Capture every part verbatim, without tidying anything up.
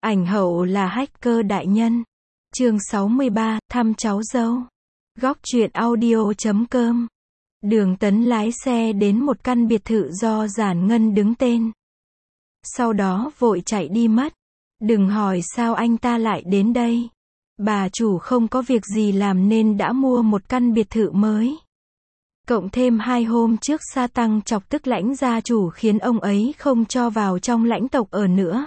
Ảnh hậu là hacker đại nhân. Chương sáu mươi ba, thăm cháu dâu. Góc truyện audio chấm com. Đường Tấn lái xe đến một căn biệt thự do Giản Ngân đứng tên. Sau đó vội chạy đi mất. Đừng hỏi sao anh ta lại đến đây. Bà chủ không có việc gì làm nên đã mua một căn biệt thự mới. Cộng thêm hai hôm trước sa tăng chọc tức Lãnh gia chủ khiến ông ấy không cho vào trong lãnh tộc ở nữa.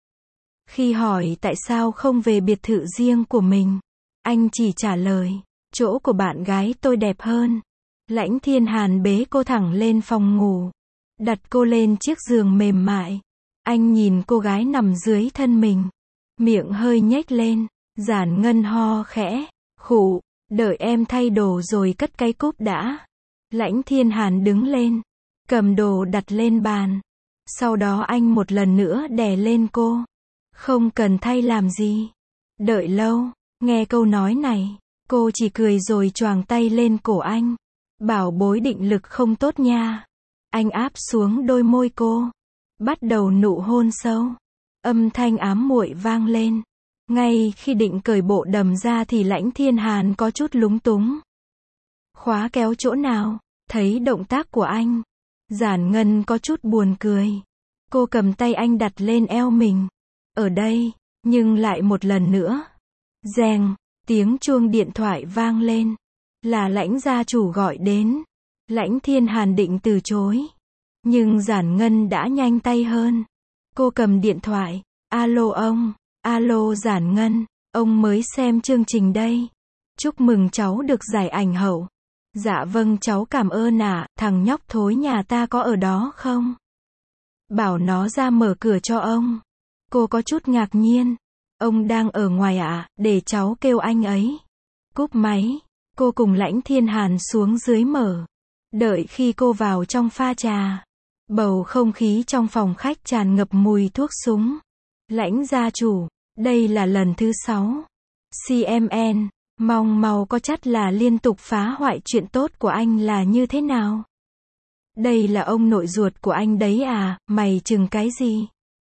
Khi hỏi tại sao không về biệt thự riêng của mình, anh chỉ trả lời, chỗ của bạn gái tôi đẹp hơn. Lãnh Thiên Hàn bế cô thẳng lên phòng ngủ, đặt cô lên chiếc giường mềm mại. Anh nhìn cô gái nằm dưới thân mình, miệng hơi nhếch lên. Giản Ngân ho khẽ, khụ, đợi em thay đồ rồi cất cái cúp đã. Lãnh Thiên Hàn đứng lên, cầm đồ đặt lên bàn. Sau đó anh một lần nữa đè lên cô. Không cần thay làm gì. Đợi lâu, nghe câu nói này, cô chỉ cười rồi choàng tay lên cổ anh. Bảo bối định lực không tốt nha. Anh áp xuống đôi môi cô, bắt đầu nụ hôn sâu. Âm thanh ám muội vang lên. Ngay khi định cởi bộ đầm ra thì Lãnh Thiên Hàn có chút lúng túng. Khóa kéo chỗ nào? Thấy động tác của anh, Giản Ngân có chút buồn cười. Cô cầm tay anh đặt lên eo mình. Ở đây, nhưng lại một lần nữa. Reng, tiếng chuông điện thoại vang lên. Là Lãnh gia chủ gọi đến. Lãnh Thiên Hàn định từ chối, nhưng Giản Ngân đã nhanh tay hơn. Cô cầm điện thoại. Alo ông. Alo Giản Ngân, ông mới xem chương trình đây. Chúc mừng cháu được giải ảnh hậu. Dạ vâng cháu cảm ơn ạ, à, thằng nhóc thối nhà ta có ở đó không? Bảo nó ra mở cửa cho ông. Cô có chút ngạc nhiên. Ông đang ở ngoài ạ, à, để cháu kêu anh ấy. Cúp máy, cô cùng Lãnh Thiên Hàn xuống dưới mở. Đợi khi cô vào trong pha trà, bầu không khí trong phòng khách tràn ngập mùi thuốc súng. Lãnh gia chủ, đây là lần thứ sáu. xê em en, mong mau có chắc là liên tục phá hoại chuyện tốt của anh là như thế nào? Đây là ông nội ruột của anh đấy à, mày chừng cái gì?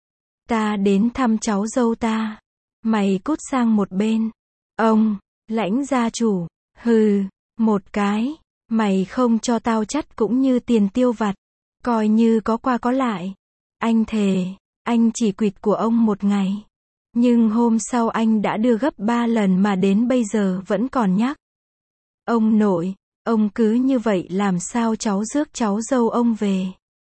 Ta đến thăm cháu dâu ta. Mày cút sang một bên. Ông, Lãnh gia chủ, hừ, một cái, mày không cho tao chắt cũng như tiền tiêu vặt. Coi như có qua có lại. Anh thề, anh chỉ quỵt của ông một ngày. Nhưng hôm sau anh đã đưa gấp ba lần mà đến bây giờ vẫn còn nhắc. Ông nội, ông cứ như vậy làm sao cháu rước cháu dâu ông về?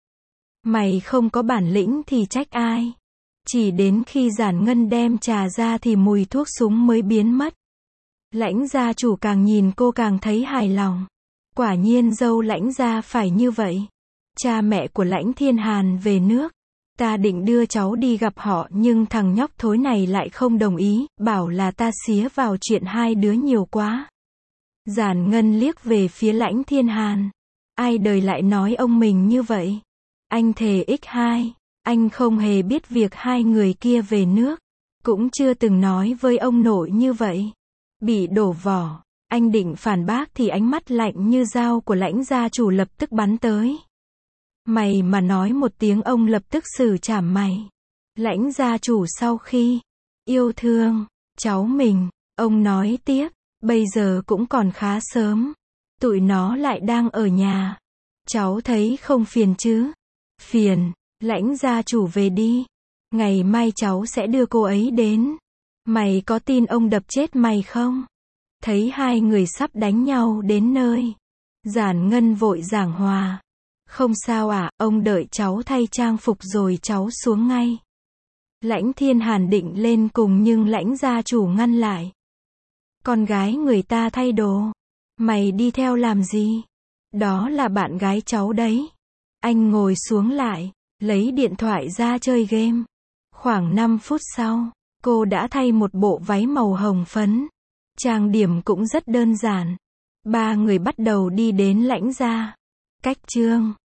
Mày không có bản lĩnh thì trách ai? Chỉ đến khi Giản Ngân đem trà ra thì mùi thuốc súng mới biến mất. Lãnh gia chủ càng nhìn cô càng thấy hài lòng. Quả nhiên dâu Lãnh gia phải như vậy. Cha mẹ của Lãnh Thiên Hàn về nước. Ta định đưa cháu đi gặp họ nhưng thằng nhóc thối này lại không đồng ý, bảo là ta xía vào chuyện hai đứa nhiều quá. Giản Ngân liếc về phía Lãnh Thiên Hàn. Ai đời lại nói ông mình như vậy? Anh thề x hai, anh không hề biết việc hai người kia về nước. Cũng chưa từng nói với ông nội như vậy. Bị đổ vỏ, anh định phản bác thì ánh mắt lạnh như dao của Lãnh gia chủ lập tức bắn tới. Mày mà nói một tiếng ông lập tức xử trảm mày. Lãnh gia chủ sau khi yêu thương cháu mình, ông nói tiếp, bây giờ cũng còn khá sớm. Tụi nó lại đang ở nhà. Cháu thấy không phiền chứ? Phiền, Lãnh gia chủ về đi. Ngày mai cháu sẽ đưa cô ấy đến. Mày có tin ông đập chết mày không? Thấy hai người sắp đánh nhau đến nơi, Giản Ngân vội giảng hòa. Không sao ạ, à, ông đợi cháu thay trang phục rồi cháu xuống ngay. Lãnh Thiên Hàn định lên cùng nhưng Lãnh gia chủ ngăn lại. Con gái người ta thay đồ. Mày đi theo làm gì? Đó là bạn gái cháu đấy. Anh ngồi xuống lại, lấy điện thoại ra chơi game. Khoảng năm phút sau, cô đã thay một bộ váy màu hồng phấn. Trang điểm cũng rất đơn giản. Ba người bắt đầu đi đến Lãnh gia. Cách chương